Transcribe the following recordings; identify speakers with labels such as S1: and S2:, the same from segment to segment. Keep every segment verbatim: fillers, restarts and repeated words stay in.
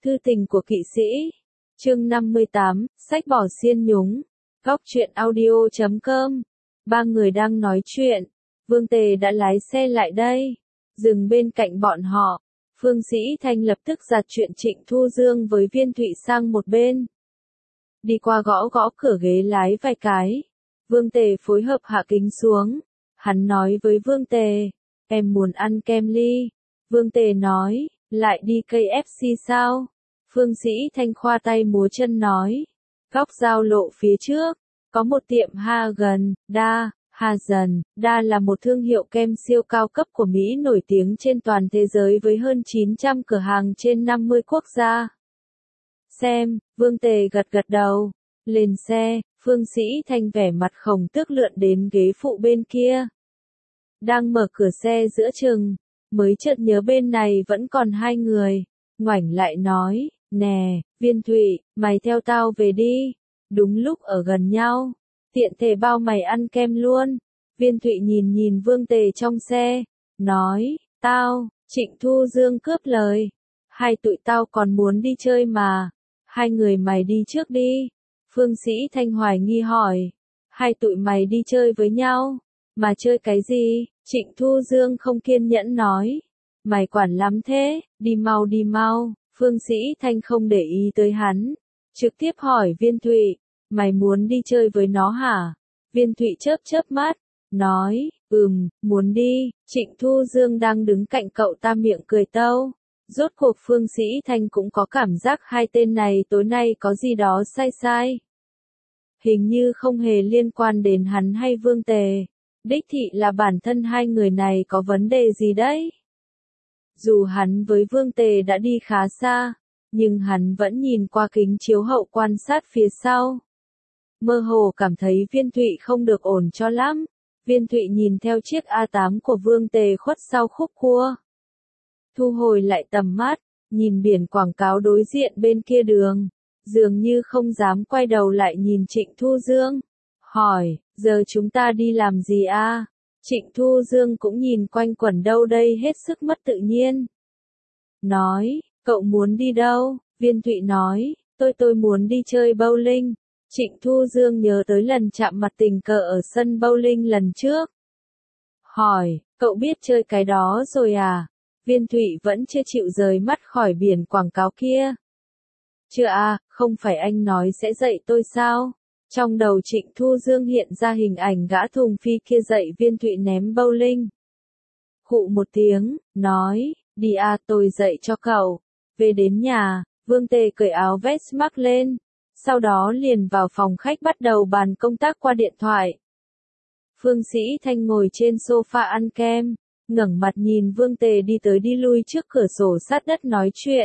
S1: Thư tình của kỵ sĩ. Chương năm mươi tám, sách bỏ xiên nhúng. Góc truyện audio chấm com. Ba người đang nói chuyện. Vương Tề đã lái xe lại đây. Dừng bên cạnh bọn họ. Phương Sĩ Thanh lập tức giặt chuyện Trịnh Thu Dương với Viên Thụy sang một bên. Đi qua gõ gõ cửa ghế lái vài cái. Vương Tề phối hợp hạ kính xuống. Hắn nói với Vương Tề, em muốn ăn kem ly. Vương Tề nói, lại đi ca ép xê sao? Phương Sĩ Thanh khoa tay múa chân nói, góc giao lộ phía trước, có một tiệm Hagen, Da, Hagen, Da là một thương hiệu kem siêu cao cấp của Mỹ nổi tiếng trên toàn thế giới với hơn chín trăm cửa hàng trên năm mươi quốc gia. Xem, Vương Tề gật gật đầu. Lên xe, Phương Sĩ Thanh vẻ mặt khổng tước lượn đến ghế phụ bên kia. Đang mở cửa xe giữa chừng, mới chợt nhớ bên này vẫn còn hai người. Ngoảnh lại nói, nè, Viên Thụy, mày theo tao về đi. Đúng lúc ở gần nhau, tiện thể bao mày ăn kem luôn. Viên Thụy nhìn nhìn Vương Tề trong xe, nói, tao, Trịnh Thu Dương cướp lời. Hai tụi tao còn muốn đi chơi mà. Hai người mày đi trước đi. Phương Sĩ Thanh hoài nghi hỏi, hai tụi mày đi chơi với nhau, mà chơi cái gì? Trịnh Thu Dương không kiên nhẫn nói, mày quản lắm thế, đi mau đi mau. Phương Sĩ Thanh không để ý tới hắn, trực tiếp hỏi Viên Thụy, mày muốn đi chơi với nó hả? Viên Thụy chớp chớp mắt, nói, ừm, muốn đi. Trịnh Thu Dương đang đứng cạnh cậu ta miệng cười tâu. Rốt cuộc Phương Sĩ Thanh cũng có cảm giác hai tên này tối nay có gì đó sai sai. Hình như không hề liên quan đến hắn hay Vương Tề. Đích thị là bản thân hai người này có vấn đề gì đấy. Dù hắn với Vương Tề đã đi khá xa, nhưng hắn vẫn nhìn qua kính chiếu hậu quan sát phía sau. Mơ hồ cảm thấy Viên Thụy không được ổn cho lắm. Viên Thụy nhìn theo chiếc A tám của Vương Tề khuất sau khúc cua. Thu hồi lại tầm mắt, nhìn biển quảng cáo đối diện bên kia đường, dường như không dám quay đầu lại nhìn Trịnh Thu Dương. Hỏi, giờ chúng ta đi làm gì a? Trịnh Thu Dương cũng nhìn quanh quẩn đâu đây hết sức mất tự nhiên. Nói, cậu muốn đi đâu? Viên Thụy nói, tôi tôi muốn đi chơi bowling. Trịnh Thu Dương nhớ tới lần chạm mặt tình cờ ở sân bowling lần trước. Hỏi, cậu biết chơi cái đó rồi à? Viên Thụy vẫn chưa chịu rời mắt khỏi biển quảng cáo kia. Chưa à, không phải anh nói sẽ dạy tôi sao? Trong đầu Trịnh Thu Dương hiện ra hình ảnh gã thùng phi kia dạy Viên Thụy ném bowling. Khụ một tiếng, nói, đi à tôi dạy cho cậu. Về đến nhà, Vương Tề cởi áo vest mặc lên. Sau đó liền vào phòng khách bắt đầu bàn công tác qua điện thoại. Phương Sĩ Thanh ngồi trên sofa ăn kem, ngẩng mặt nhìn Vương Tề đi tới đi lui trước cửa sổ sát đất nói chuyện.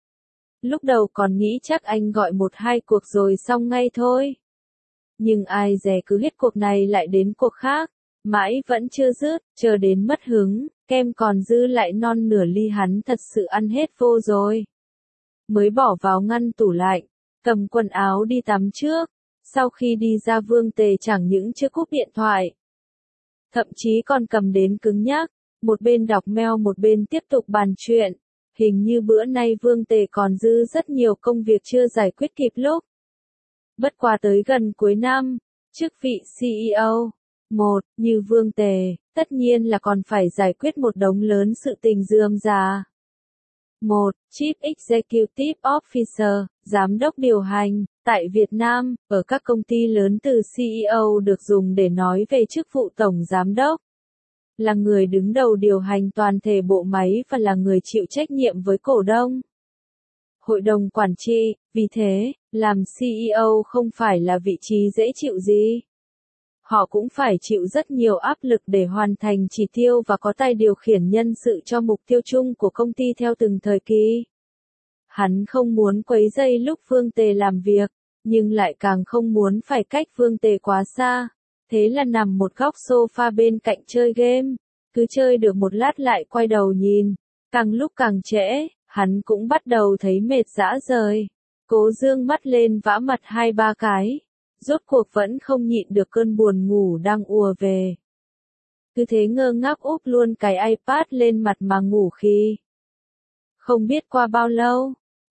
S1: Lúc đầu còn nghĩ chắc anh gọi một hai cuộc rồi xong ngay thôi. Nhưng ai dè cứ hết cuộc này lại đến cuộc khác, mãi vẫn chưa dứt, chờ đến mất hứng, kem còn dư lại non nửa ly hắn thật sự ăn hết vô rồi. Mới bỏ vào ngăn tủ lạnh, cầm quần áo đi tắm trước, sau khi đi ra Vương Tề chẳng những chưa cúp điện thoại, thậm chí còn cầm đến cứng nhắc, một bên đọc mail một bên tiếp tục bàn chuyện. Hình như bữa nay Vương Tề còn dư rất nhiều công việc chưa giải quyết kịp lúc. Bất quá tới gần cuối năm, chức vị xê e ô, một, như Vương Tề, tất nhiên là còn phải giải quyết một đống lớn sự tình rườm rà. một. Chief Executive Officer, Giám đốc điều hành, tại Việt Nam, ở các công ty lớn từ xê e ô được dùng để nói về chức vụ Tổng Giám đốc. Là người đứng đầu điều hành toàn thể bộ máy và là người chịu trách nhiệm với cổ đông. Hội đồng quản trị, vì thế, làm xê e ô không phải là vị trí dễ chịu gì. Họ cũng phải chịu rất nhiều áp lực để hoàn thành chỉ tiêu và có tay điều khiển nhân sự cho mục tiêu chung của công ty theo từng thời kỳ. Hắn không muốn quấy rầy lúc Vương Tề làm việc, nhưng lại càng không muốn phải cách Vương Tề quá xa. Thế là nằm một góc sofa bên cạnh chơi game, cứ chơi được một lát lại quay đầu nhìn, càng lúc càng trễ, hắn cũng bắt đầu thấy mệt rã rời. Cố dương mắt lên vã mặt hai ba cái, rốt cuộc vẫn không nhịn được cơn buồn ngủ đang ùa về. Cứ thế ngơ ngác úp luôn cái iPad lên mặt mà ngủ khi. Không biết qua bao lâu,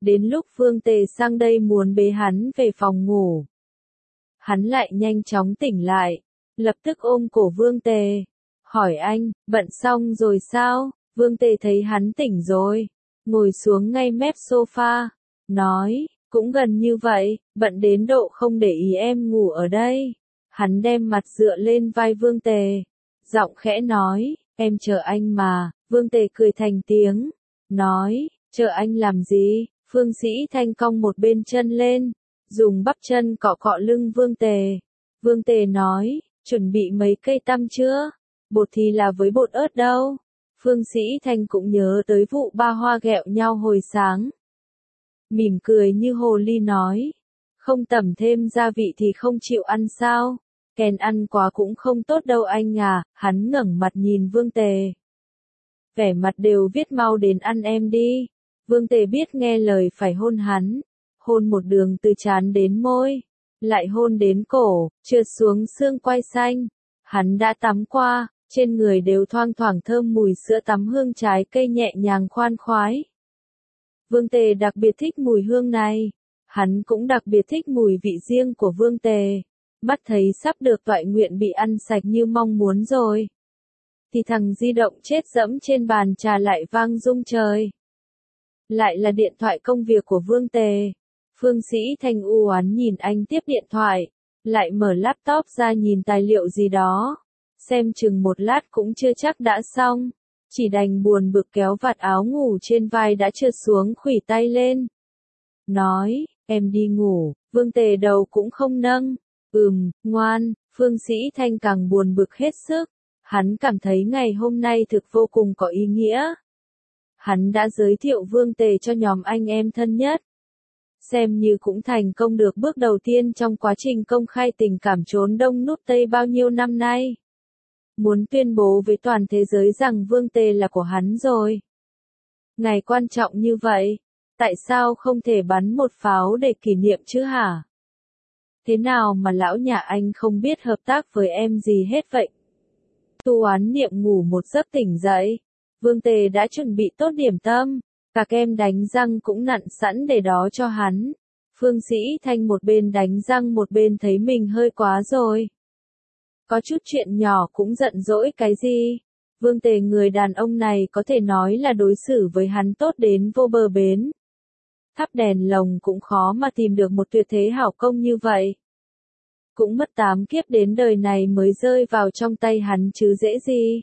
S1: Đến lúc Vương Tề sang đây muốn bế hắn về phòng ngủ. Hắn lại nhanh chóng tỉnh lại, lập tức ôm cổ Vương Tề, hỏi anh, bận xong rồi sao? Vương Tề thấy hắn tỉnh rồi, ngồi xuống ngay mép sofa, nói, cũng gần như vậy, bận đến độ không để ý em ngủ ở đây. Hắn đem mặt dựa lên vai Vương Tề, giọng khẽ nói, em chờ anh mà. Vương Tề cười thành tiếng, nói, chờ anh làm gì? Phương Sĩ Thanh cong một bên chân lên, dùng bắp chân cọ cọ lưng Vương Tề. Vương Tề nói, chuẩn bị mấy cây tăm chưa? Bột thì là với bột ớt đâu. Phương Sĩ Thanh cũng nhớ tới vụ ba hoa ghẹo nhau hồi sáng. Mỉm cười như hồ ly nói, không tẩm thêm gia vị thì không chịu ăn sao? Kèn ăn quá cũng không tốt đâu anh à. Hắn ngẩng mặt nhìn Vương Tề, vẻ mặt đều viết mau đến ăn em đi. Vương Tề biết nghe lời phải hôn hắn, hôn một đường từ trán đến môi, lại hôn đến cổ, trượt xuống xương quai xanh. Hắn đã tắm qua, trên người đều thoang thoảng thơm mùi sữa tắm hương trái cây nhẹ nhàng khoan khoái. Vương Tề đặc biệt thích mùi hương này, hắn cũng đặc biệt thích mùi vị riêng của Vương Tề. Mắt thấy sắp được toại nguyện bị ăn sạch như mong muốn rồi, thì thằng di động chết dẫm trên bàn trà lại vang rung trời. Lại là điện thoại công việc của Vương Tề. Phương Sĩ Thanh u oán nhìn anh tiếp điện thoại, lại mở laptop ra nhìn tài liệu gì đó. Xem chừng một lát cũng chưa chắc đã xong, chỉ đành buồn bực kéo vạt áo ngủ trên vai đã trượt xuống khuỷu tay lên. Nói, em đi ngủ. Vương Tề đầu cũng không nâng. Ừm, ngoan. Phương Sĩ Thanh càng buồn bực hết sức. Hắn cảm thấy ngày hôm nay thực vô cùng có ý nghĩa. Hắn đã giới thiệu Vương Tề cho nhóm anh em thân nhất. Xem như cũng thành công được bước đầu tiên trong quá trình công khai tình cảm trốn đông nút Tây bao nhiêu năm nay. Muốn tuyên bố với toàn thế giới rằng Vương Tề là của hắn rồi. Ngày quan trọng như vậy, tại sao không thể bắn một pháo để kỷ niệm chứ hả? Thế nào mà lão nhà anh không biết hợp tác với em gì hết vậy? Tu Oán Niệm ngủ một giấc tỉnh dậy. Vương Tề đã chuẩn bị tốt điểm tâm, cả kem đánh răng cũng nặn sẵn để đó cho hắn. Phương Sĩ Thanh một bên đánh răng một bên thấy mình hơi quá rồi. Có chút chuyện nhỏ cũng giận dỗi cái gì? Vương Tề người đàn ông này có thể nói là đối xử với hắn tốt đến vô bờ bến. Thắp đèn lồng cũng khó mà tìm được một tuyệt thế hảo công như vậy. Cũng mất tám kiếp đến đời này mới rơi vào trong tay hắn chứ dễ gì.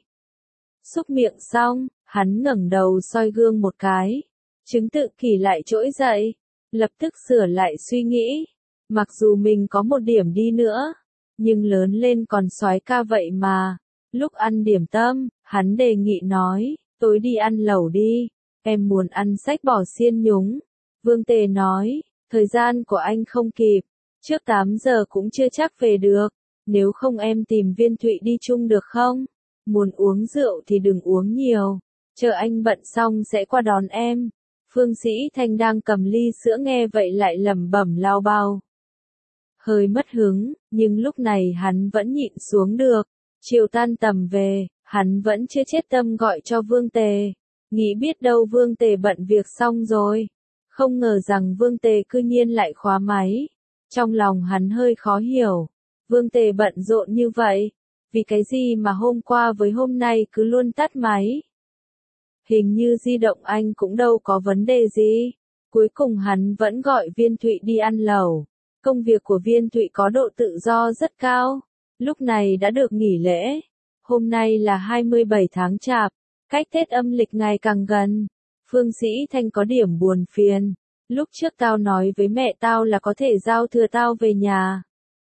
S1: Xúc miệng xong, hắn ngẩng đầu soi gương một cái. Chứng tự kỷ lại trỗi dậy. Lập tức sửa lại suy nghĩ. Mặc dù mình có một điểm đi nữa, nhưng lớn lên còn soái ca vậy mà. Lúc ăn điểm tâm, hắn đề nghị nói, tối đi ăn lẩu đi. Em muốn ăn sách bò xiên nhúng. Vương Tề nói, thời gian của anh không kịp. Trước tám giờ cũng chưa chắc về được. Nếu không em tìm Viên Thụy đi chung được không? Muốn uống rượu thì đừng uống nhiều. Chờ anh bận xong sẽ qua đón em. Phương Sĩ Thanh đang cầm ly sữa nghe vậy lại lẩm bẩm lao bao. Hơi mất hứng, nhưng lúc này hắn vẫn nhịn xuống được. Chiều tan tầm về, hắn vẫn chưa chết tâm gọi cho Vương Tề. Nghĩ biết đâu Vương Tề bận việc xong rồi. Không ngờ rằng Vương Tề cư nhiên lại khóa máy. Trong lòng hắn hơi khó hiểu. Vương Tề bận rộn như vậy. Vì cái gì mà hôm qua với hôm nay cứ luôn tắt máy. Hình như di động anh cũng đâu có vấn đề gì. Cuối cùng hắn vẫn gọi Viên Thụy đi ăn lẩu. Công việc của Viên Thụy có độ tự do rất cao. Lúc này đã được nghỉ lễ. Hôm nay là hai mươi bảy tháng Chạp. Cách Tết âm lịch ngày càng gần. Phương Sĩ Thanh có điểm buồn phiền. Lúc trước tao nói với mẹ tao là có thể giao thừa tao về nhà.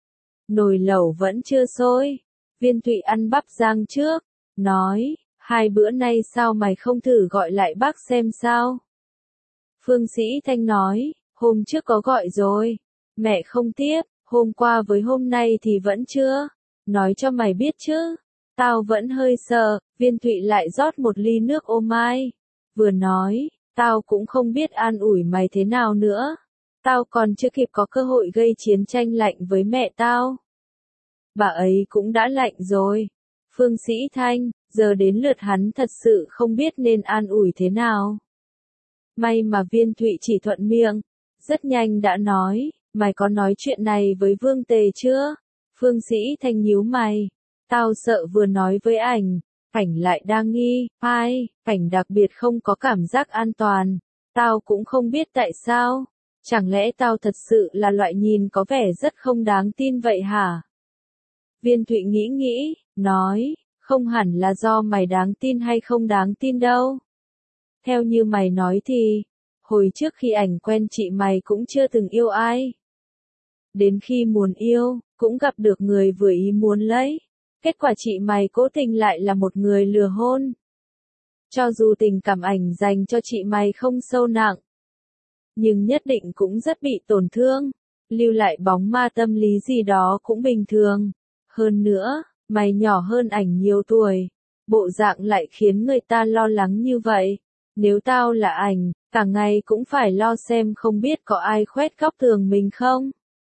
S1: Nồi lẩu vẫn chưa sôi. Viên Thụy ăn bắp rang trước. Nói, hai bữa nay sao mày không thử gọi lại bác xem sao? Phương Sĩ Thanh nói, hôm trước có gọi rồi. Mẹ không tiếp, hôm qua với hôm nay thì vẫn chưa. Nói cho mày biết chứ. Tao vẫn hơi sợ. Viên Thụy lại rót một ly nước ô mai. Vừa nói, tao cũng không biết an ủi mày thế nào nữa. Tao còn chưa kịp có cơ hội gây chiến tranh lạnh với mẹ tao. Bà ấy cũng đã lạnh rồi. Phương Sĩ Thanh, giờ đến lượt hắn thật sự không biết nên an ủi thế nào. May mà Viên Thụy chỉ thuận miệng, rất nhanh đã nói, mày có nói chuyện này với Vương Tề chưa? Phương Sĩ Thanh nhíu mày, tao sợ vừa nói với ảnh, ảnh lại đang nghi, ai, ảnh đặc biệt không có cảm giác an toàn, tao cũng không biết tại sao, chẳng lẽ tao thật sự là loại nhìn có vẻ rất không đáng tin vậy hả? Viên Thụy nghĩ nghĩ, nói, không hẳn là do mày đáng tin hay không đáng tin đâu. Theo như mày nói thì, hồi trước khi ảnh quen chị mày cũng chưa từng yêu ai. Đến khi muốn yêu, cũng gặp được người vừa ý muốn lấy. Kết quả chị mày cố tình lại là một người lừa hôn. Cho dù tình cảm ảnh dành cho chị mày không sâu nặng, nhưng nhất định cũng rất bị tổn thương. Lưu lại bóng ma tâm lý gì đó cũng bình thường. Hơn nữa, mày nhỏ hơn ảnh nhiều tuổi. Bộ dạng lại khiến người ta lo lắng như vậy. Nếu tao là ảnh, cả ngày cũng phải lo xem không biết có ai khoét góc tường mình không.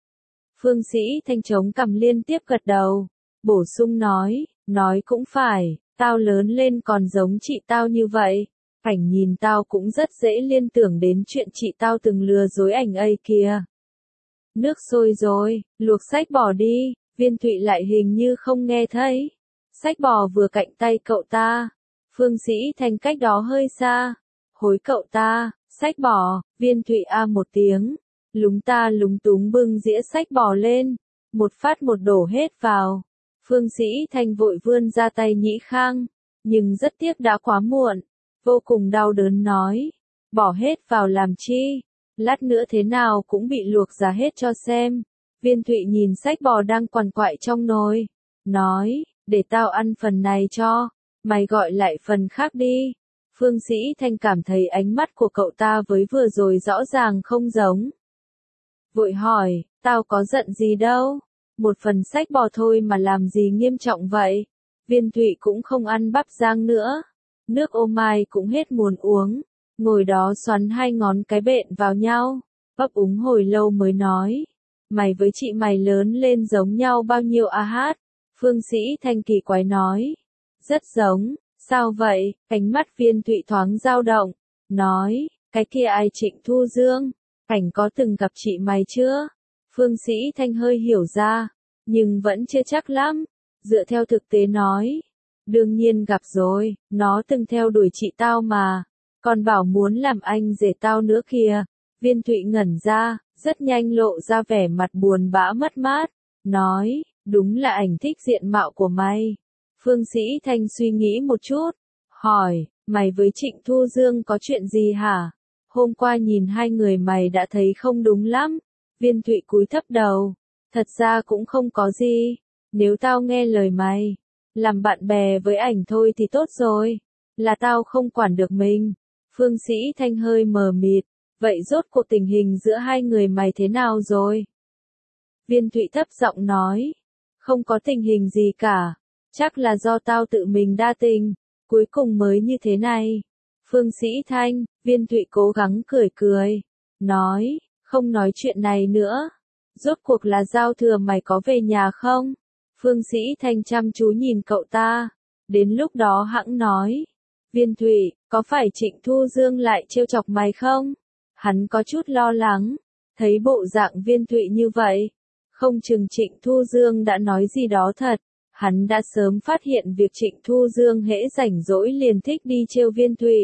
S1: Phương Sĩ Thanh chống cằm liên tiếp gật đầu. Bổ sung nói, nói cũng phải, tao lớn lên còn giống chị tao như vậy. Ảnh nhìn tao cũng rất dễ liên tưởng đến chuyện chị tao từng lừa dối ảnh ấy kìa. Nước sôi rồi, luộc sách bò đi, Viên Thụy lại hình như không nghe thấy. Sách bò vừa cạnh tay cậu ta. Phương Sĩ Thanh cách đó hơi xa. Hối cậu ta, sách bò, Viên Thụy a một tiếng. Lúng ta lúng túng bưng dĩa sách bò lên. Một phát một đổ hết vào. Phương Sĩ Thanh vội vươn ra tay nhĩ khang. Nhưng rất tiếc đã quá muộn. Vô cùng đau đớn nói. Bỏ hết vào làm chi? Lát nữa thế nào cũng bị luộc ra hết cho xem. Viên Thụy nhìn sách bò đang quằn quại trong nồi. Nói, để tao ăn phần này cho. Mày gọi lại phần khác đi. Phương Sĩ Thanh cảm thấy ánh mắt của cậu ta với vừa rồi rõ ràng không giống. Vội hỏi, tao có giận gì đâu. Một phần sách bò thôi mà làm gì nghiêm trọng vậy. Viên Thụy cũng không ăn bắp rang nữa. Nước ô mai cũng hết muốn uống. Ngồi đó xoắn hai ngón cái bện vào nhau. Bắp úng hồi lâu mới nói. Mày với chị mày lớn lên giống nhau bao nhiêu à hát? Phương Sĩ Thanh kỳ quái nói. Rất giống. Sao vậy? Ánh mắt Viên Thụy thoáng dao động. Nói, cái kia ai Trịnh Thu Dương? Cảnh có từng gặp chị mày chưa? Phương Sĩ Thanh hơi hiểu ra. Nhưng vẫn chưa chắc lắm. Dựa theo thực tế nói. Đương nhiên gặp rồi, nó từng theo đuổi chị tao mà. Còn bảo muốn làm anh rể tao nữa kìa. Viên Thụy ngẩn ra, rất nhanh lộ ra vẻ mặt buồn bã mất mát. Nói, đúng là ảnh thích diện mạo của mày. Phương Sĩ Thanh suy nghĩ một chút. Hỏi, mày với Trịnh Thu Dương có chuyện gì hả? Hôm qua nhìn hai người mày đã thấy không đúng lắm. Viên Thụy cúi thấp đầu. Thật ra cũng không có gì. Nếu tao nghe lời mày, làm bạn bè với ảnh thôi thì tốt rồi. Là tao không quản được mình. Phương Sĩ Thanh hơi mờ mịt. Vậy rốt cuộc tình hình giữa hai người mày thế nào rồi? Viên Thụy thấp giọng nói. Không có tình hình gì cả. Chắc là do tao tự mình đa tình. Cuối cùng mới như thế này. Phương Sĩ Thanh, Viên Thụy cố gắng cười cười. Nói, không nói chuyện này nữa. Rốt cuộc là giao thừa mày có về nhà không? Phương Sĩ Thanh chăm chú nhìn cậu ta. Đến lúc đó hẵng nói. Viên Thụy, có phải Trịnh Thu Dương lại trêu chọc mày không? Hắn có chút lo lắng. Thấy bộ dạng Viên Thụy như vậy. Không chừng Trịnh Thu Dương đã nói gì đó thật. Hắn đã sớm phát hiện việc Trịnh Thu Dương hễ rảnh rỗi liền thích đi trêu Viên Thụy.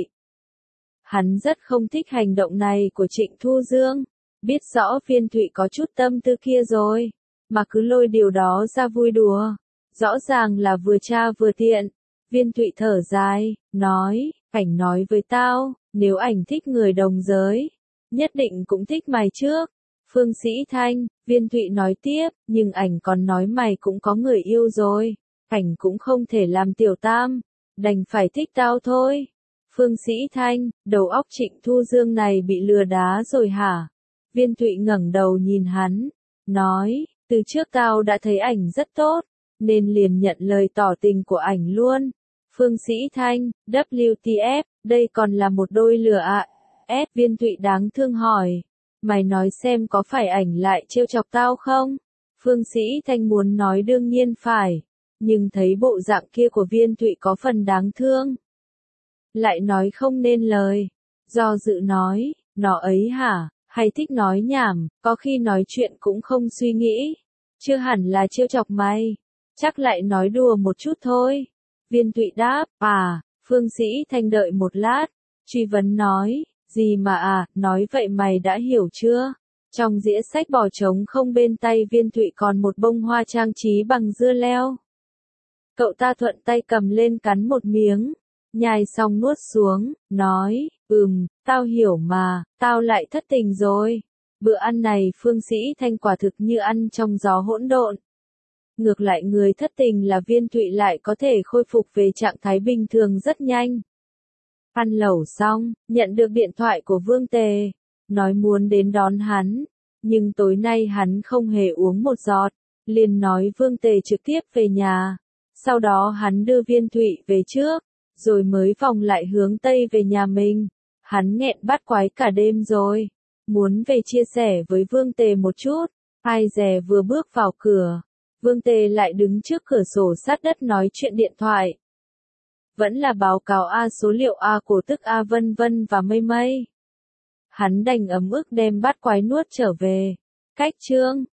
S1: Hắn rất không thích hành động này của Trịnh Thu Dương. Biết rõ Viên Thụy có chút tâm tư kia rồi. Mà cứ lôi điều đó ra vui đùa. Rõ ràng là vừa tra vừa tiện. Viên Thụy thở dài, nói, ảnh nói với tao, nếu ảnh thích người đồng giới, nhất định cũng thích mày trước. Phương Sĩ Thanh, Viên Thụy nói tiếp, nhưng ảnh còn nói mày cũng có người yêu rồi. Ảnh cũng không thể làm tiểu tam, đành phải thích tao thôi. Phương Sĩ Thanh, đầu óc Trịnh Thu Dương này bị lừa đá rồi hả? Viên Thụy ngẩng đầu nhìn hắn, nói, từ trước tao đã thấy ảnh rất tốt, nên liền nhận lời tỏ tình của ảnh luôn. Phương Sĩ Thanh, W T F, đây còn là một đôi lừa ạ. À. S. Viên Thụy đáng thương hỏi. Mày nói xem có phải ảnh lại trêu chọc tao không? Phương Sĩ Thanh muốn nói đương nhiên phải. Nhưng thấy bộ dạng kia của Viên Thụy có phần đáng thương. Lại nói không nên lời. Do dự nói, nó ấy hả, hay thích nói nhảm, có khi nói chuyện cũng không suy nghĩ. Chưa hẳn là trêu chọc mày, chắc lại nói đùa một chút thôi. Viên Thụy đáp, à, Phương Sĩ Thanh đợi một lát, truy vấn nói, gì mà à, nói vậy mày đã hiểu chưa? Trong dĩa sách bò trống không bên tay Viên Thụy còn một bông hoa trang trí bằng dưa leo. Cậu ta thuận tay cầm lên cắn một miếng, nhai xong nuốt xuống, nói, ừm, tao hiểu mà, tao lại thất tình rồi. Bữa ăn này Phương Sĩ Thanh quả thực như ăn trong gió hỗn độn. Ngược lại người thất tình là Viên Thụy lại có thể khôi phục về trạng thái bình thường rất nhanh. Ăn lẩu xong, nhận được điện thoại của Vương Tề, nói muốn đến đón hắn, nhưng tối nay hắn không hề uống một giọt, liền nói Vương Tề trực tiếp về nhà. Sau đó hắn đưa Viên Thụy về trước, rồi mới vòng lại hướng Tây về nhà mình. Hắn nghẹn bát quái cả đêm rồi, muốn về chia sẻ với Vương Tề một chút. Ai dè vừa bước vào cửa, Vương Tề lại đứng trước cửa sổ sát đất nói chuyện điện thoại. Vẫn là báo cáo A số liệu A cổ tức A vân vân và mây mây. Hắn đành ấm ức đem bát quái nuốt trở về. Cách chương